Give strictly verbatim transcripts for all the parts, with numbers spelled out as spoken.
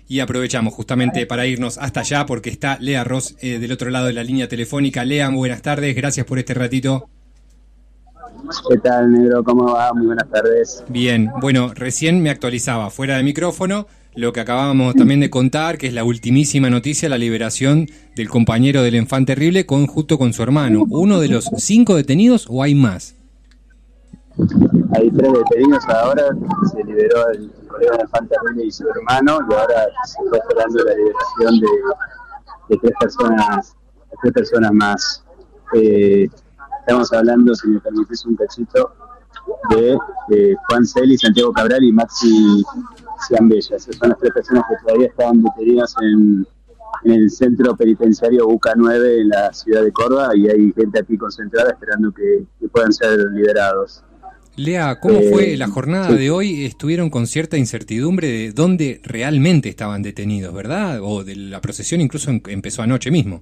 y aprovechamos justamente para irnos hasta allá porque está Lea Ross eh, del otro lado de la línea telefónica. Lea, muy buenas tardes, gracias por este ratito. ¿Qué tal, negro? ¿Cómo va? Muy buenas tardes. Bien, bueno, recién me actualizaba fuera de micrófono lo que acabábamos también de contar, que es la ultimísima noticia, la liberación del compañero del Enfant Terrible con, justo con su hermano. ¿Uno de los cinco detenidos o hay más? Hay tres detenidos ahora, se liberó el colega del Enfant Terrible y su hermano, y ahora se está esperando la liberación de, de tres personas, de tres personas más. Eh, estamos hablando, si me permitís un cachito, de eh, Juan Celi, Santiago Cabral y Maxi Ciambella. Esas son las tres personas que todavía estaban detenidas en, en el centro penitenciario U K nueve en la ciudad de Córdoba, y hay gente aquí concentrada esperando que, que puedan ser liberados. Lea, ¿cómo eh, fue la jornada sí. de hoy? Estuvieron con cierta incertidumbre de dónde realmente estaban detenidos, ¿verdad? O de la procesión incluso empezó anoche mismo.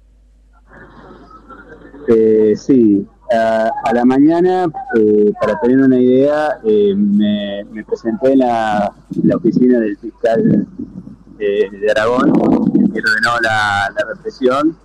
Eh, sí, a, a la mañana, eh, para tener una idea, eh, me, me presenté en la, la oficina del fiscal de, de Aragón, que ordenó la, la represión.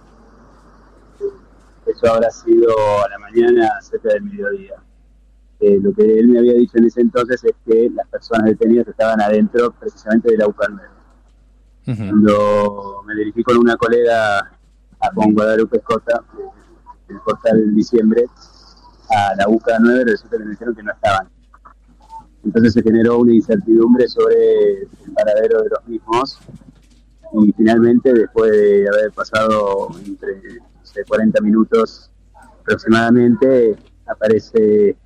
Eso habrá sido a la mañana, cerca del mediodía. Eh, lo que él me había dicho en ese entonces es que las personas detenidas estaban adentro precisamente de la U K nueve. Uh-huh. Cuando me dirigí con una colega a con Guadalupe Escota, el portal diciembre, a la U K nueve, resulta que me dijeron que no estaban. Entonces se generó una incertidumbre sobre el paradero de los mismos, y finalmente, después de haber pasado entre no sé, cuarenta minutos aproximadamente, aparece eh,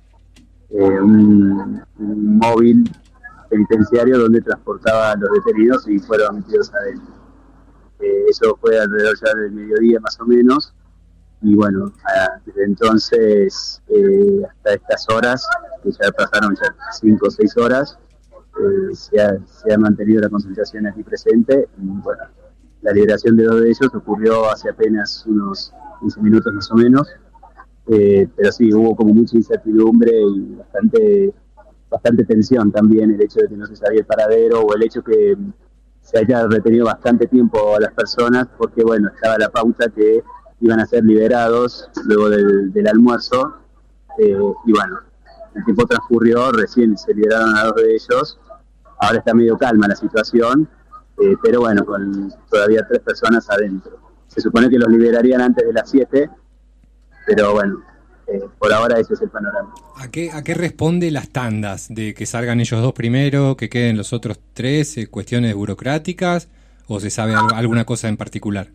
un, un móvil penitenciario donde transportaba a los detenidos y fueron metidos adentro. Eh, eso fue alrededor ya del mediodía más o menos. Y bueno, desde entonces eh, hasta estas horas, que ya pasaron ya cinco o seis horas, eh, se, ha, se ha mantenido la concentración aquí presente. Y bueno, la liberación de dos de ellos ocurrió hace apenas unos quince minutos más o menos, eh, pero sí, hubo como mucha incertidumbre y bastante, bastante tensión también, el hecho de que no se sabía el paradero, o el hecho que se haya retenido bastante tiempo a las personas, porque bueno, estaba la pauta que iban a ser liberados luego del, del almuerzo, eh, y bueno, el tiempo transcurrió, recién se liberaron a dos de ellos, ahora está medio calma la situación, eh, pero bueno, con todavía tres personas adentro. Se supone que los liberarían antes de las siete, pero bueno, eh, por ahora ese es el panorama. ¿A qué, ¿A qué responde las tandas? ¿De que salgan ellos dos primero, que queden los otros tres, eh, cuestiones burocráticas, o se sabe algo, alguna cosa en particular?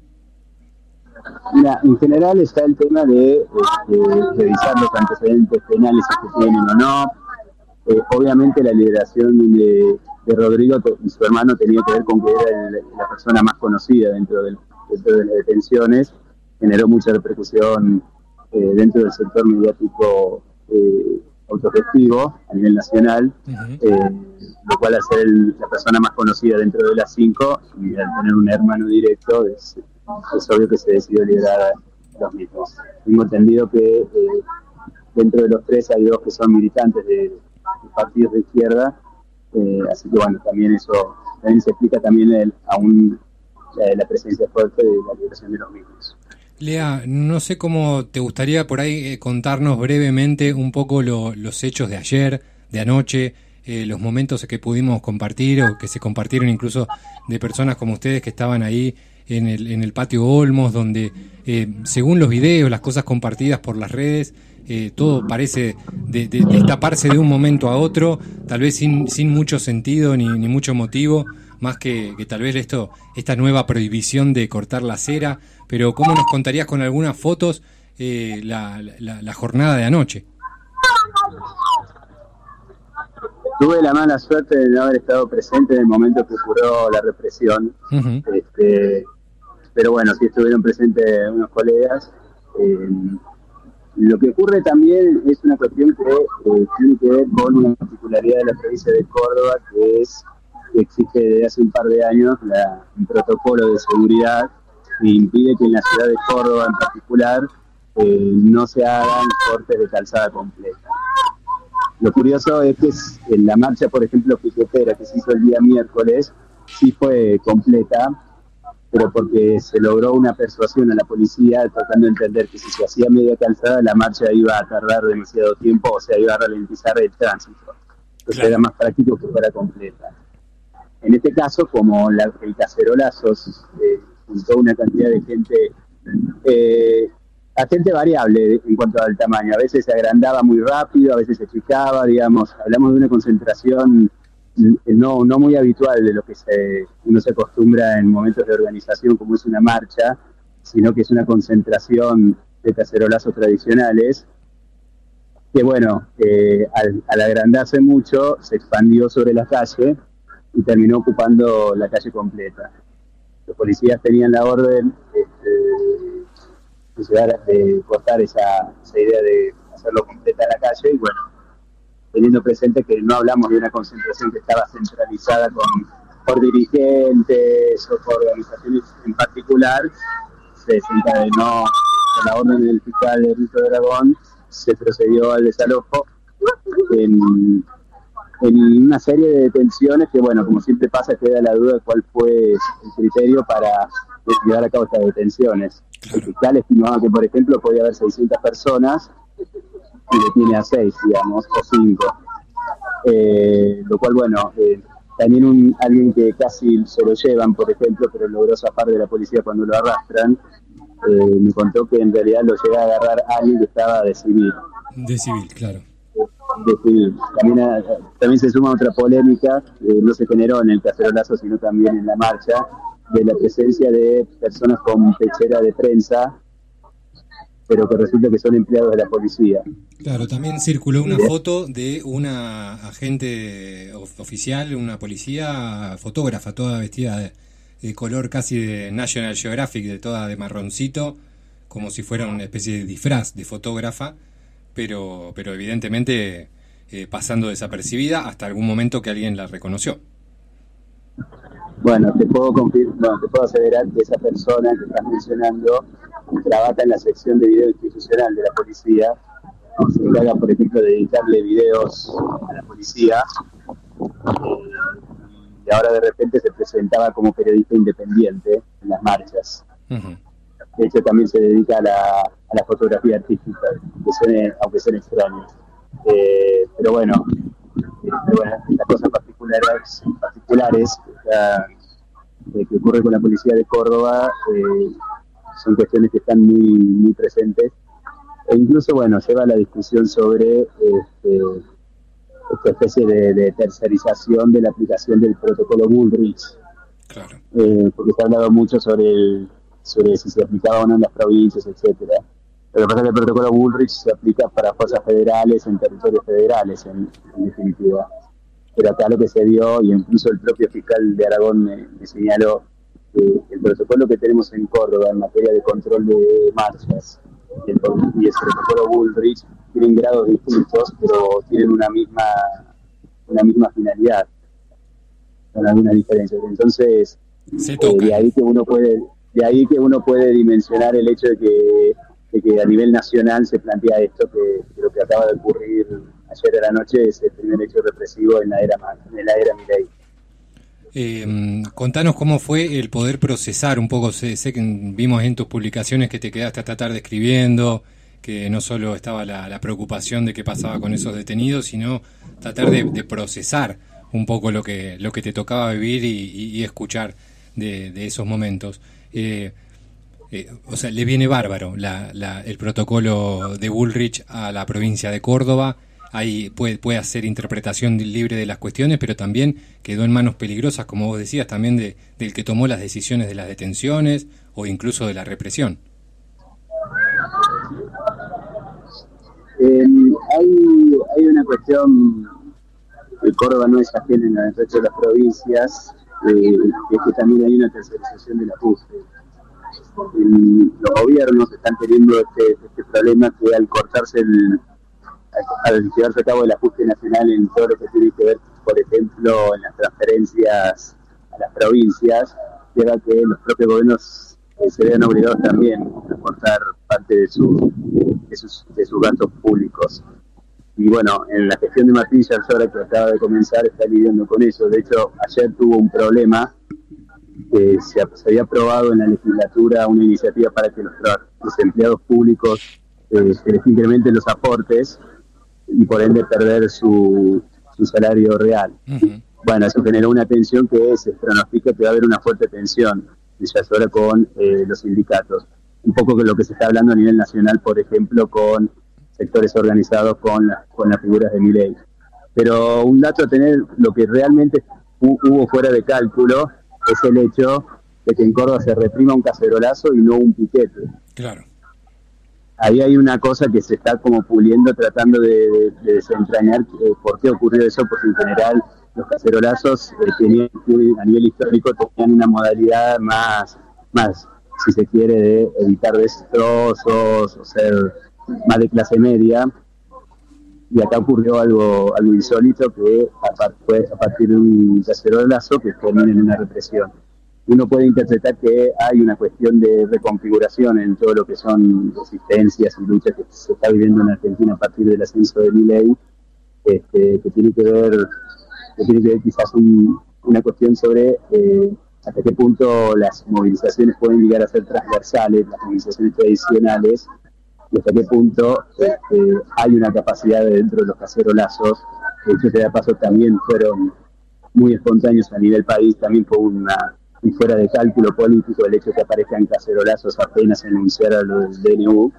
Mira, en general está el tema de, de, de revisar los antecedentes penales que tienen o no. Eh, obviamente la liberación de, de Rodrigo y su hermano tenía que ver con que era el, la persona más conocida dentro, del, dentro de las detenciones. Generó mucha repercusión eh, dentro del sector mediático eh, autogestivo a nivel nacional, uh-huh. eh, lo cual al ser el, la persona más conocida dentro de las cinco y al tener un hermano directo es, es obvio que se decidió liberar a los mismos. Tengo entendido que eh, dentro de los tres hay dos que son militantes de, de partidos de izquierda, eh, así que bueno, también eso también se explica también el, aún la, la presencia fuerte de la liberación de los mismos. Lea, no sé cómo te gustaría por ahí eh, contarnos brevemente un poco lo, los hechos de ayer, de anoche, eh, los momentos que pudimos compartir o que se compartieron incluso de personas como ustedes que estaban ahí en el, en el patio Olmos, donde eh, según los videos, las cosas compartidas por las redes, eh, todo parece de, de, destaparse de un momento a otro, tal vez sin, sin mucho sentido ni, ni mucho motivo, más que, que tal vez esto, esta nueva prohibición de cortar la cera. Pero ¿cómo nos contarías con algunas fotos eh, la, la, la jornada de anoche? Tuve la mala suerte de no haber estado presente en el momento que ocurrió la represión, uh-huh. este, pero bueno, sí estuvieron presentes unos colegas. Eh, lo que ocurre también es una cuestión que eh, tiene que ver con una particularidad de la provincia de Córdoba, que es que existe desde hace un par de años la, un protocolo de seguridad que impide que en la ciudad de Córdoba en particular eh, no se hagan cortes de calzada completa. Lo curioso es que en la marcha, por ejemplo, piquetera que se hizo el día miércoles, sí fue completa, pero porque se logró una persuasión a la policía tratando de entender que si se hacía media calzada la marcha iba a tardar demasiado tiempo, o sea, iba a ralentizar el tránsito. Entonces claro, era más práctico que fuera completa. En este caso, como la, el cacerolazo eh, juntó una cantidad de gente, eh, a gente variable en cuanto al tamaño, a veces se agrandaba muy rápido, a veces se achicaba, digamos, hablamos de una concentración no, no muy habitual de lo que se, uno se acostumbra en momentos de organización como es una marcha, sino que es una concentración de cacerolazos tradicionales, que bueno, eh, al, al agrandarse mucho, se expandió sobre la calle y terminó ocupando la calle completa. Los policías tenían la orden este, de, llegar, de cortar esa, esa idea de hacerlo completa la calle, y bueno, teniendo presente que no hablamos de una concentración que estaba centralizada con, por dirigentes o por organizaciones en particular, se desencadenó con la orden del fiscal de Rito de Aragón, se procedió al desalojo en, en una serie de detenciones que, bueno, como siempre pasa, queda la duda de cuál fue el criterio para llevar a cabo estas detenciones. Claro. El fiscal estimaba que, por ejemplo, podía haber seiscientas personas y detiene a seis, digamos, o cinco. Eh, lo cual, bueno, eh, también un, alguien que casi se lo llevan, por ejemplo, pero logró zafar de la policía cuando lo arrastran, eh, me contó que en realidad lo llega a agarrar a alguien que estaba de civil. De civil, claro. De civil. También, a, también se suma otra polémica, eh, no se generó en el cacerolazo, sino también en la marcha, de la presencia de personas con pechera de prensa, pero que resulta que son empleados de la policía. Claro, también circuló una foto de una agente oficial, una policía fotógrafa, toda vestida de, de color casi de National Geographic, de toda de marroncito, como si fuera una especie de disfraz de fotógrafa, pero, pero evidentemente eh, pasando desapercibida hasta algún momento que alguien la reconoció. Bueno, te puedo confirmar, bueno, te puedo aseverar que esa persona que estás mencionando trabaja en la sección de video institucional de la policía, se encarga, por ejemplo, de editarle videos a la policía, y ahora de repente se presentaba como periodista independiente en las marchas. Uh-huh. De hecho, también se dedica a la, a la fotografía artística, aunque suene, aunque suene extraño. Eh, pero bueno, pero bueno, estas cosas particulares, particulares que, que ocurre con la policía de Córdoba eh, son cuestiones que están muy, muy presentes, e incluso, bueno, lleva a la discusión sobre este, esta especie de, de tercerización de la aplicación del protocolo Bullrich. Claro. Eh, porque se ha hablado mucho sobre, el, sobre si se aplicaba o no en las provincias, etcétera. Lo que pasa es que el protocolo Bullrich se aplica para fuerzas federales en territorios federales, en, en definitiva. Pero acá lo que se dio, y incluso el propio fiscal de Aragón me, me señaló, que el protocolo que tenemos en Córdoba en materia de control de marchas y el, y el protocolo Bullrich tienen grados distintos, pero tienen una misma una misma finalidad, con algunas diferencias. Entonces, eh, de ahí que uno puede de ahí que uno puede dimensionar el hecho de que, de que a nivel nacional se plantea esto, que, que lo que acaba de ocurrir ayer a la noche es el primer hecho represivo en la era en la era Milei. Eh, contanos cómo fue el poder procesar un poco, sé, sé que vimos en tus publicaciones que te quedaste hasta tarde escribiendo, que no solo estaba la, la preocupación de qué pasaba con esos detenidos, sino tratar de, de procesar un poco lo que lo que te tocaba vivir y, y, y escuchar de, de esos momentos. Eh, eh, o sea, le viene bárbaro la, la, el protocolo de Bullrich a la provincia de Córdoba. Ahí puede, puede hacer interpretación libre de las cuestiones, pero también quedó en manos peligrosas, como vos decías, también de, del que tomó las decisiones de las detenciones o incluso de la represión. Eh, hay, hay una cuestión, el Córdoba no es ajena en el resto de las provincias, eh, es que también hay una tercerización del ajuste. El, los gobiernos están teniendo este, este problema que al cortarse el al llevarse a cabo el ajuste nacional en todo lo que tiene que ver, por ejemplo, en las transferencias a las provincias, lleva a que los propios gobiernos eh, se vean obligados también a aportar parte de, su, de, sus, de sus gastos públicos. Y bueno, en la gestión de Martín Yarlora, que acaba de comenzar, está lidiando con eso. De hecho, ayer tuvo un problema eh, se, se había aprobado en la legislatura una iniciativa para que los, los empleados públicos eh, se les incrementen los aportes y por ende perder su, su salario real. Uh-huh. Bueno, eso generó una tensión que se pronostica que va a haber una fuerte tensión ya ahora con eh, los sindicatos. Un poco que lo que se está hablando a nivel nacional, por ejemplo, con sectores organizados con, la, con las figuras de Milei. Pero un dato a tener, lo que realmente hubo fuera de cálculo es el hecho de que en Córdoba se reprima un cacerolazo y no un piquete. Claro. Ahí hay una cosa que se está como puliendo, tratando de, de, de desentrañar eh, por qué ocurrió eso, porque en general los cacerolazos eh, tenían, a nivel histórico tenían una modalidad más, más, si se quiere, de evitar destrozos o ser más de clase media. Y acá ocurrió algo algo insólito que fue a partir de un cacerolazo que termina en una represión. Uno puede interpretar que hay una cuestión de reconfiguración en todo lo que son resistencias y luchas que se está viviendo en Argentina a partir del ascenso de Milei, este, que tiene que ver que tiene que ver quizás un, una cuestión sobre eh, hasta qué punto las movilizaciones pueden llegar a ser transversales, las movilizaciones tradicionales, y hasta qué punto este, hay una capacidad de, dentro de los cacerolazos, que hecho de paso también fueron muy espontáneos a nivel país, también fue una, y fuera de cálculo político el hecho de que aparezcan cacerolazos apenas anunciara lo del D N U,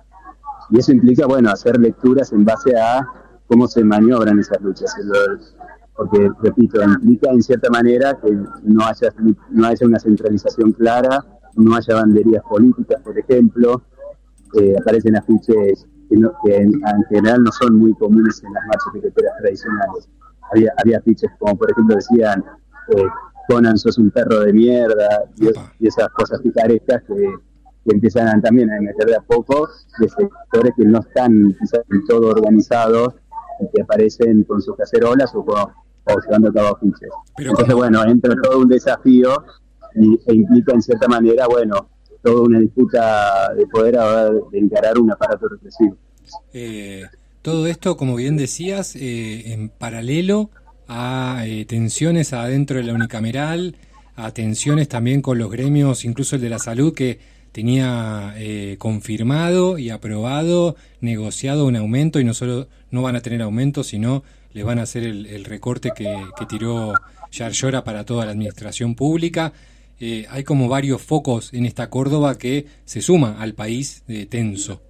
y eso implica, bueno, hacer lecturas en base a cómo se maniobran esas luchas, porque, repito, implica en cierta manera que no haya, no haya una centralización clara, no haya banderías políticas, por ejemplo. Eh, aparecen afiches que, no, que en, en general no son muy comunes en las marchas piqueteras tradicionales. Había, había afiches como, por ejemplo, decían eh, Conan, sos un perro de mierda, y, y esas cosas picarescas que, que empiezan a, también a emerger de a poco de sectores que no están quizás del todo organizados y que aparecen con sus cacerolas o, con, o llevando a cabo afiches. Pero entonces, como... bueno, entra todo un desafío y, e implica en cierta manera, bueno, toda una disputa de poder a de encarar un aparato represivo. Eh, todo esto, como bien decías, eh, en paralelo a eh, tensiones adentro de la unicameral, a tensiones también con los gremios, incluso el de la salud, que tenía eh, confirmado y aprobado, negociado un aumento, y no solo no van a tener aumento, sino les van a hacer el, el recorte que, que tiró Yarlora para toda la administración pública. Eh, hay como varios focos en esta Córdoba que se suma al país de tenso.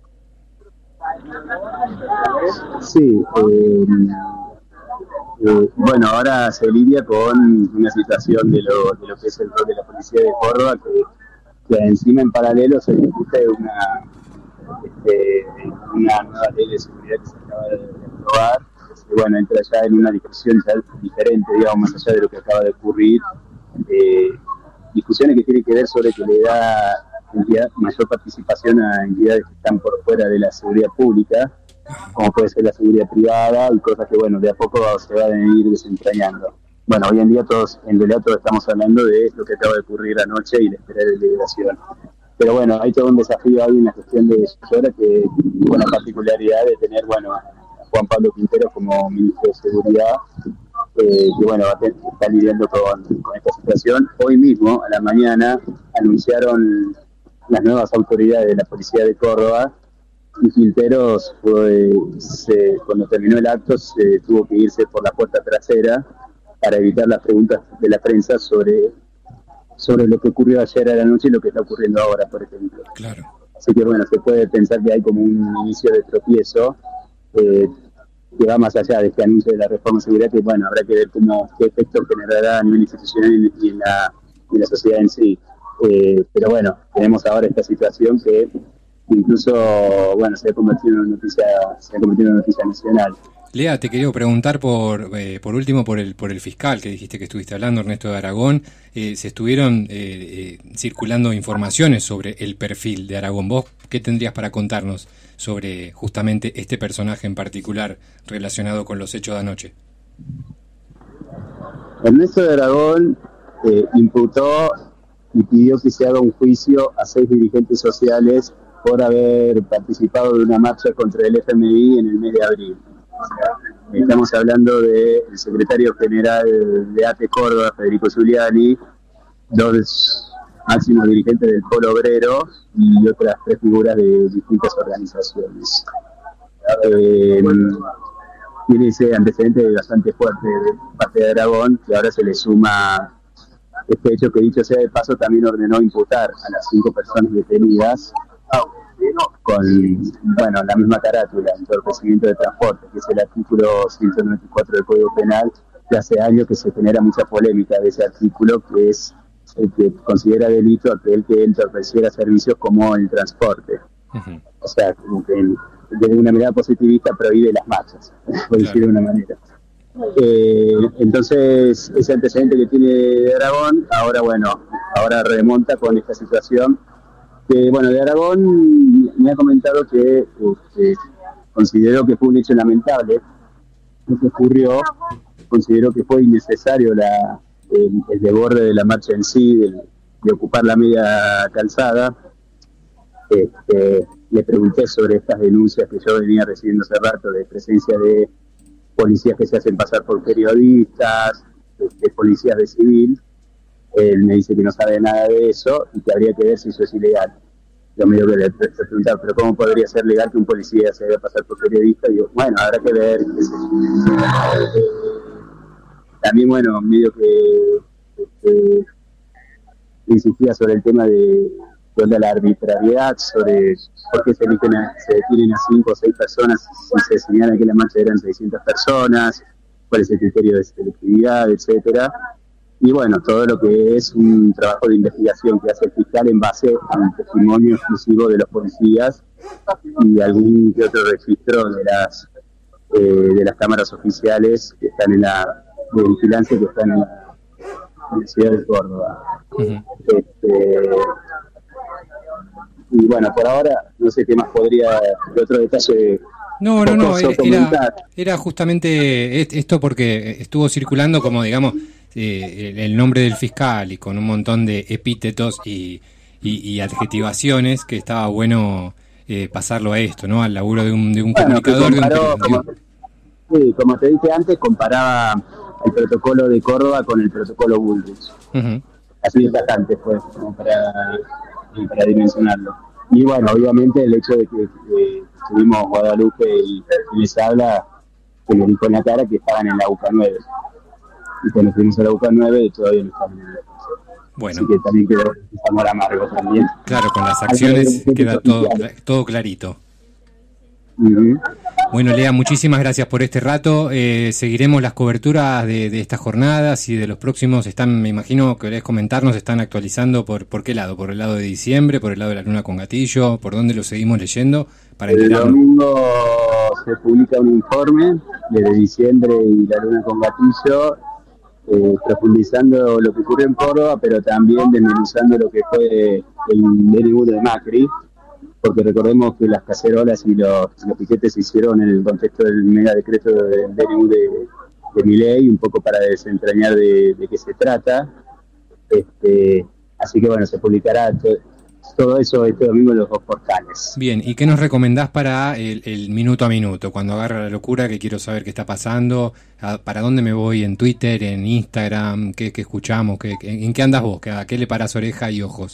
Sí, eh, eh, bueno, ahora se lidia con una situación de lo, de lo que es el rol de la policía de Córdoba, que, que encima en paralelo se discute una, este, una nueva ley de seguridad que se acaba de, de aprobar. Y bueno, entra ya en una discusión ya diferente, digamos, más allá de lo que acaba de ocurrir. Eh, discusiones que tienen que ver sobre que le da entidad, mayor participación a entidades que están por fuera de la seguridad pública, como puede ser la seguridad privada, y cosas que, bueno, de a poco se van a ir desentrañando. Bueno, hoy en día todos, en realidad todos estamos hablando de lo que acaba de ocurrir anoche y la espera de liberación. Pero bueno, hay todo un desafío ahí en la gestión de Yarlora, que tuvo la particularidad de tener, bueno, a Juan Pablo Quintero como ministro de Seguridad, Eh, que bueno, está lidiando con, con esta situación. Hoy mismo, a la mañana, anunciaron las nuevas autoridades de la policía de Córdoba, y Quinteros, fue, se, cuando terminó el acto, se tuvo que irse por la puerta trasera para evitar las preguntas de la prensa sobre, sobre lo que ocurrió ayer a la noche y lo que está ocurriendo ahora, por ejemplo. Claro. Así que bueno, se puede pensar que hay como un inicio de tropiezo, eh, que va más allá de este anuncio de la reforma de seguridad, que bueno, habrá que ver cómo qué efecto generará a nivel institucional y en la, en la sociedad en sí. Eh, pero bueno, tenemos ahora esta situación que incluso, bueno, se ha convertido en una noticia, se ha convertido en una noticia nacional. Lea, te quería preguntar por eh, por último por el por el fiscal que dijiste que estuviste hablando, Ernesto de Aragón. Eh, se estuvieron eh, eh, circulando informaciones sobre el perfil de Aragón. ¿Vos qué tendrías para contarnos sobre justamente este personaje en particular relacionado con los hechos de anoche? Ernesto de Aragón eh, imputó y pidió que se haga un juicio a seis dirigentes sociales por haber participado de una marcha contra el F M I en el mes de abril. Estamos hablando del secretario general de A T E Córdoba, Federico Giuliani, dos máximos dirigentes del Polo Obrero y otras tres figuras de distintas organizaciones. Eh, tiene ese antecedente bastante fuerte de parte de Aragón, que ahora se le suma este hecho que, dicho sea de paso, también ordenó imputar a las cinco personas detenidas con, bueno, la misma carátula, entorpecimiento de transporte, que es el artículo ciento noventa y cuatro del Código Penal, que hace años que se genera mucha polémica de ese artículo, que es el que considera delito aquel que entorpeciera servicios como el transporte. Uh-huh. O sea, como que desde una mirada positivista prohíbe las marchas, por decir claro. de una manera. Eh, entonces, ese antecedente que tiene de Aragón, ahora bueno, ahora remonta con esta situación. Que, bueno, de Aragón me ha comentado que este, consideró que fue un hecho lamentable lo que ocurrió, consideró que fue innecesario la, el, el desborde de la marcha en sí, de, de ocupar la media calzada. Este, le pregunté sobre estas denuncias que yo venía recibiendo hace rato de presencia de policías que se hacen pasar por periodistas, de policías de civil. Él me dice que no sabe nada de eso y que habría que ver si eso es ilegal. Yo me digo que le preguntaba, pero ¿cómo podría ser legal que un policía se haga pasar por periodista? Y digo, bueno, habrá que ver. Qué sé yo. Eh, también, bueno, medio que este, insistía sobre el tema de, de la arbitrariedad, sobre por qué se, eligen a, se detienen a cinco o seis personas si se señala que la marcha eran seiscientas personas, cuál es el criterio de selectividad, etcétera. Y bueno, todo lo que es un trabajo de investigación que hace el fiscal en base a un testimonio exclusivo de los policías y algún que otro registro de las eh, de las cámaras oficiales que están en la de vigilancia que están en la, en la ciudad de Córdoba. Uh-huh. Este, y bueno, por ahora no sé qué más podría, de otro detalle. No, no, no, era, era justamente esto porque estuvo circulando como, digamos, eh, el nombre del fiscal y con un montón de epítetos y, y, y adjetivaciones que estaba bueno eh, pasarlo a esto, ¿no? Al laburo de un, de un bueno, comunicador. Comparó, de un, como, sí, como te dije antes, comparaba el protocolo de Córdoba con el protocolo Bullrich. Uh-huh. Así de tajante fue, como para, para dimensionarlo. Y bueno, obviamente el hecho de que eh, tuvimos Guadalupe y, y les habla, que le dijo en la cara que estaban en la U C A nueve. Y cuando fuimos a la U C A nueve todavía no estaban en la U C A. Bueno. Así que también quedó un amor amargo también. Claro, con las acciones queda todo, todo clarito. Uh-huh. Bueno, Lea, muchísimas gracias por este rato. Eh, seguiremos las coberturas de, de estas jornadas y de los próximos. Están, me imagino, querés comentarnos, están actualizando por por qué lado, por el lado de diciembre, por el lado de la luna con gatillo, por dónde lo seguimos leyendo para el domingo se publica un informe de diciembre y la luna con gatillo, eh, profundizando lo que ocurrió en Córdoba, pero también desmenuzando lo que fue el D N U de Macri. Porque recordemos que las cacerolas y los, los piquetes se hicieron en el contexto del mega decreto del D N U de, de Milei, un poco para desentrañar de, de qué se trata. Este, así que bueno, se publicará to, todo eso este domingo en los dos portales. Bien, ¿y qué nos recomendás para el, el minuto a minuto? Cuando agarra la locura, que quiero saber qué está pasando, a, para dónde me voy, en Twitter, en Instagram, qué, qué escuchamos, qué, en qué andas vos, a qué le parás oreja y ojos.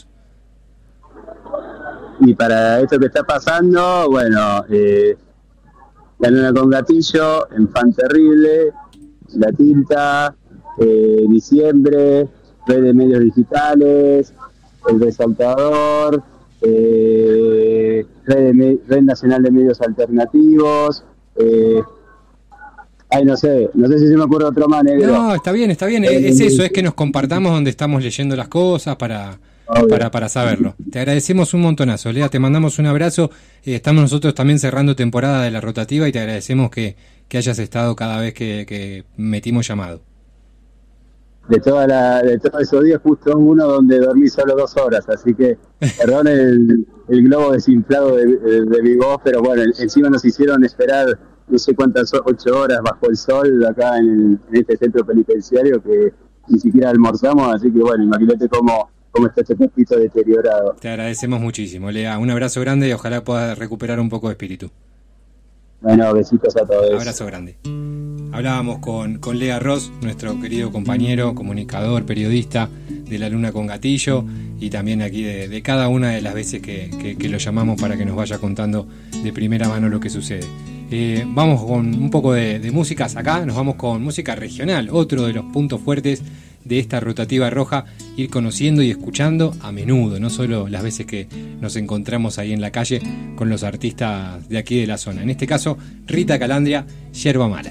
Y para esto que está pasando, bueno, eh, la luna con gatillo, Enfant Terrible, La Tinta, eh, Diciembre, Red de Medios Digitales, El Resaltador, eh, Red, de Me- Red Nacional de Medios Alternativos, eh, ay, no sé, no sé si se me ocurre otro más, negro. No, está bien, está bien, eh, es eso, es que nos compartamos donde estamos leyendo las cosas para... Para, para saberlo. Te agradecemos un montonazo, Lea, te mandamos un abrazo. Eh, estamos nosotros también cerrando temporada de la rotativa y te agradecemos que, que hayas estado cada vez que, que metimos llamado. De toda la, de todos esos días, justo uno donde dormí solo dos horas, así que perdón el, el globo desinflado de, de, de mi voz, pero bueno, encima nos hicieron esperar no sé cuántas ocho horas bajo el sol acá en, en este centro penitenciario que ni siquiera almorzamos, así que bueno, imagínate cómo cómo está este cuerpito deteriorado. Te agradecemos muchísimo, Lea. Un abrazo grande y ojalá puedas recuperar un poco de espíritu. Bueno, besitos a todos. Abrazo grande. Hablábamos con, con Lea Ross, nuestro querido compañero, comunicador, periodista de La Luna con Gatillo, y también aquí de, de cada una de las veces que, que, que lo llamamos para que nos vaya contando de primera mano lo que sucede. Eh, vamos con un poco de, de músicas acá, nos vamos con música regional, otro de los puntos fuertes de esta rotativa roja, ir conociendo y escuchando a menudo, no solo las veces que nos encontramos ahí en la calle con los artistas de aquí de la zona. En este caso, Rita Calandria, Yerba Mala.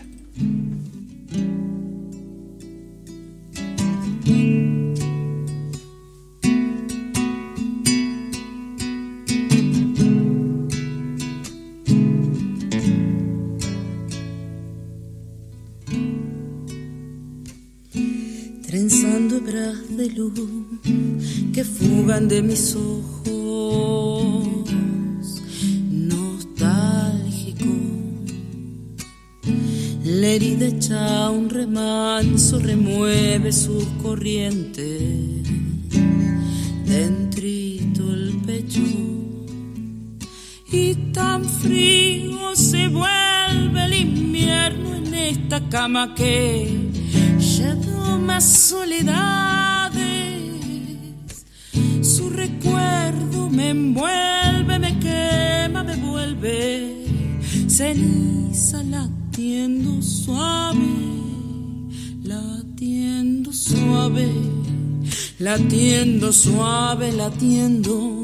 Trenzando hebras de luz que fugan de mis ojos, nostálgico. La herida hecha un remanso remueve sus corrientes, dentrito el pecho, y tan frío se vuelve el invierno en esta cama que ya más soledades. Su recuerdo me envuelve, me quema, me vuelve ceniza, latiendo suave, latiendo suave, latiendo suave, latiendo,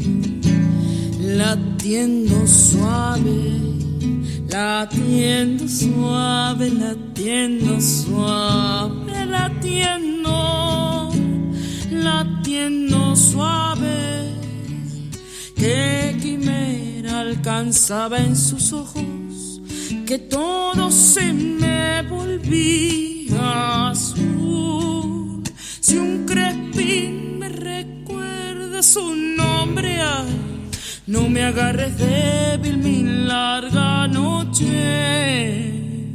latiendo suave, latiendo suave, latiendo suave, latiendo, latiendo suave. Qué quimera alcanzaba en sus ojos, que todo se me volvía azul. Si un crespín me recuerda su nombre, ay, no me agarres débil mi larga noche.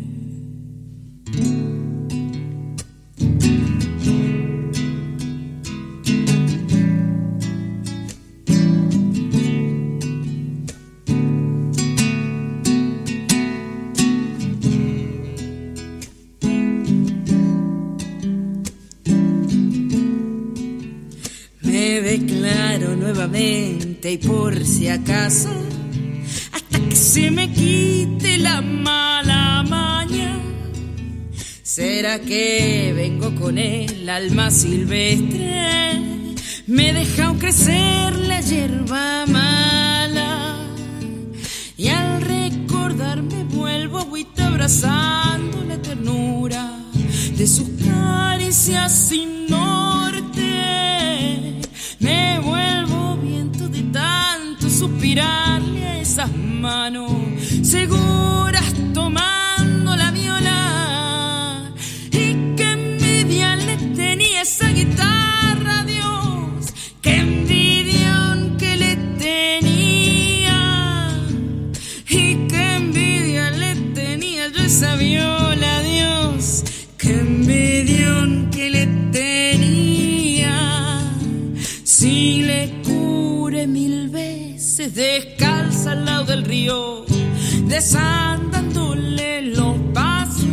Me declaro nuevamente y por si acaso, hasta que se me quite la mala maña. ¿Será que vengo con el alma silvestre? Me deja crecer la hierba mala, y al recordarme vuelvo agüita abrazando la ternura de sus caricias sin norte. Me vuelvo viento de tanto suspirarle a esas manos seguras tomando la viola. Y qué envidia le tenía esa guitarra, Dios, qué envidión que le tenía. Y qué envidia le tenía yo esa viola, Dios, qué envidión que le tenía. Si le cure mil veces descalza al lado del río, desandándole los pasos,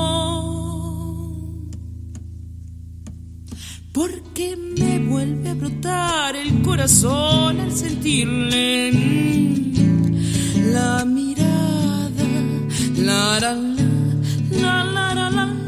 porque me vuelve a brotar el corazón al sentirle mm, la mirada, la la la la la la la.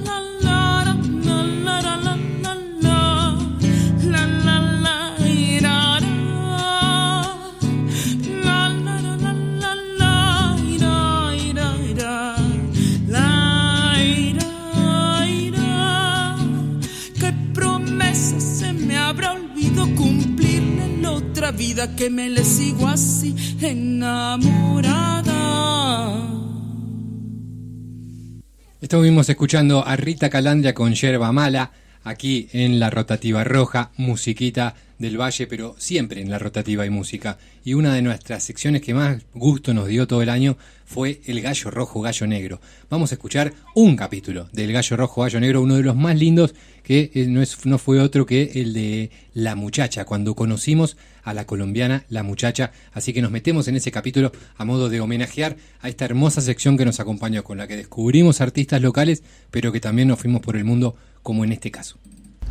Vida que me le sigo así enamorada. Estuvimos escuchando a Rita Calandria con Yerba Mala aquí en la rotativa roja, musiquita del Valle, pero siempre en la rotativa hay música. Y una de nuestras secciones que más gusto nos dio todo el año fue El Gallo Rojo, Gallo Negro. Vamos a escuchar un capítulo del Gallo Rojo, Gallo Negro, uno de los más lindos, que no, es, no fue otro que el de La Muchacha, cuando conocimos a la colombiana La Muchacha. Así que nos metemos en ese capítulo a modo de homenajear a esta hermosa sección que nos acompañó, con la que descubrimos artistas locales, pero que también nos fuimos por el mundo, como en este caso.